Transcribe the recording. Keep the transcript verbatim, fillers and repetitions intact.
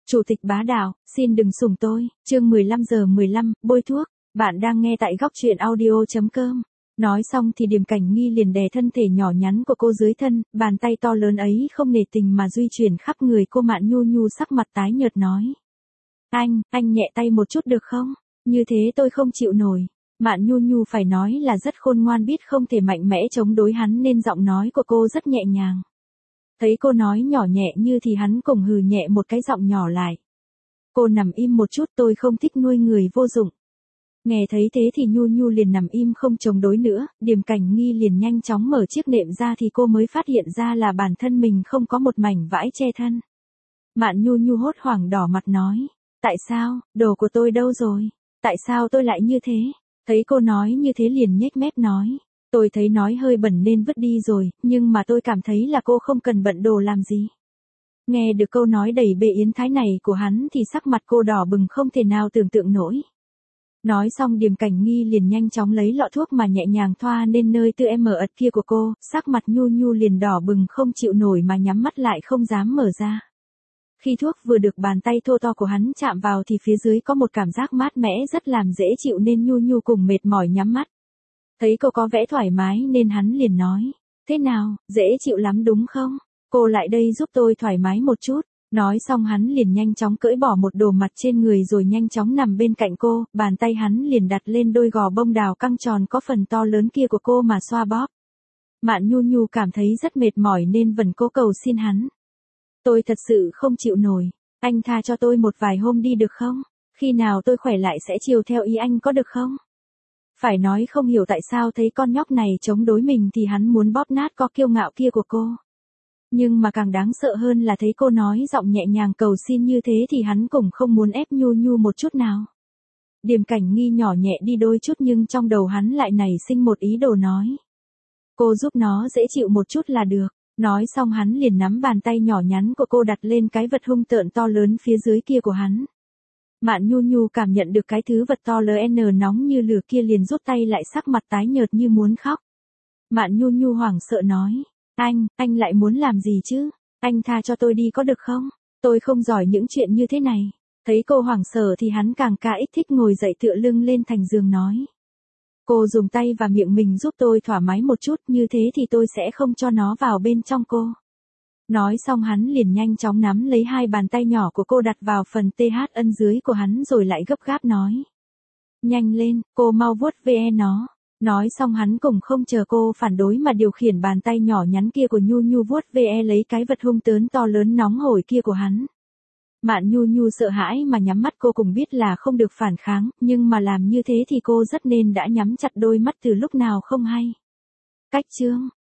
Chủ tịch bá đạo, xin đừng sủng tôi, chương mười lăm giờ mười lăm, bôi thuốc, bạn đang nghe tại góc truyện audio.com. Nói xong thì Điềm Cảnh Nghi liền đè thân thể nhỏ nhắn của cô dưới thân, bàn tay to lớn ấy không nể tình mà duy chuyển khắp người cô. Mạn Nhu Nhu sắc mặt tái nhợt nói. Anh, anh nhẹ tay một chút được không? Như thế tôi không chịu nổi. Mạn Nhu Nhu phải nói là rất khôn ngoan, biết không thể mạnh mẽ chống đối hắn nên giọng nói của cô rất nhẹ nhàng. Thấy cô nói nhỏ nhẹ như thì hắn cùng hừ nhẹ một cái giọng nhỏ lại. Cô nằm im một chút, tôi không thích nuôi người vô dụng. Nghe thấy thế thì Nhu Nhu liền nằm im không chống đối nữa, Điềm Cảnh Nghi liền nhanh chóng mở chiếc nệm ra thì cô mới phát hiện ra là bản thân mình không có một mảnh vải che thân. Mạn Nhu Nhu hốt hoảng đỏ mặt nói, tại sao, đồ của tôi đâu rồi? Tại sao tôi lại như thế? Thấy cô nói như thế liền nhếch mép nói, tôi thấy nói hơi bẩn nên vứt đi rồi, nhưng mà tôi cảm thấy là cô không cần bận đồ làm gì. Nghe được câu nói đầy bề yến thái này của hắn thì sắc mặt cô đỏ bừng không thể nào tưởng tượng nổi. Nói xong Điềm Cảnh Nghi liền nhanh chóng lấy lọ thuốc mà nhẹ nhàng thoa lên nơi tựa em ợt kia của cô, sắc mặt Nhu Nhu liền đỏ bừng không chịu nổi mà nhắm mắt lại không dám mở ra. Khi thuốc vừa được bàn tay thô to của hắn chạm vào thì phía dưới có một cảm giác mát mẻ rất làm dễ chịu nên Nhu Nhu cùng mệt mỏi nhắm mắt. Thấy cô có vẻ thoải mái nên hắn liền nói, thế nào, dễ chịu lắm đúng không? Cô lại đây giúp tôi thoải mái một chút. Nói xong hắn liền nhanh chóng cởi bỏ một đồ mặt trên người rồi nhanh chóng nằm bên cạnh cô, bàn tay hắn liền đặt lên đôi gò bông đào căng tròn có phần to lớn kia của cô mà xoa bóp. Mạn Nhu Nhu cảm thấy rất mệt mỏi nên vẫn cố cầu xin hắn. Tôi thật sự không chịu nổi, anh tha cho tôi một vài hôm đi được không? Khi nào tôi khỏe lại sẽ chiều theo ý anh có được không? Phải nói không hiểu tại sao thấy con nhóc này chống đối mình thì hắn muốn bóp nát có kiêu ngạo kia của cô. Nhưng mà càng đáng sợ hơn là thấy cô nói giọng nhẹ nhàng cầu xin như thế thì hắn cũng không muốn ép Nhu Nhu một chút nào. Điềm Cảnh Nghi nhỏ nhẹ đi đôi chút nhưng trong đầu hắn lại nảy sinh một ý đồ nói. Cô giúp nó dễ chịu một chút là được. Nói xong hắn liền nắm bàn tay nhỏ nhắn của cô đặt lên cái vật hung tợn to lớn phía dưới kia của hắn. Mạn Nhu Nhu cảm nhận được cái thứ vật to lớn nóng như lửa kia liền rút tay lại, sắc mặt tái nhợt như muốn khóc. Mạn Nhu Nhu hoảng sợ nói. Anh, anh lại muốn làm gì chứ? Anh tha cho tôi đi có được không? Tôi không giỏi những chuyện như thế này. Thấy cô hoảng sợ thì hắn càng cả ít thích ngồi dậy tựa lưng lên thành giường nói. Cô dùng tay và miệng mình giúp tôi thoải mái một chút, như thế thì tôi sẽ không cho nó vào bên trong cô. Nói xong hắn liền nhanh chóng nắm lấy hai bàn tay nhỏ của cô đặt vào phần tê hát ân dưới của hắn rồi lại gấp gáp nói. Nhanh lên, cô mau vuốt ve nó. Nói xong hắn cũng không chờ cô phản đối mà điều khiển bàn tay nhỏ nhắn kia của Nhu Nhu vuốt ve lấy cái vật hung tớn to lớn nóng hổi kia của hắn. Mạn Nhu Nhu sợ hãi mà nhắm mắt, cô cũng biết là không được phản kháng, nhưng mà làm như thế thì cô rất nên đã nhắm chặt đôi mắt từ lúc nào không hay. Cách chương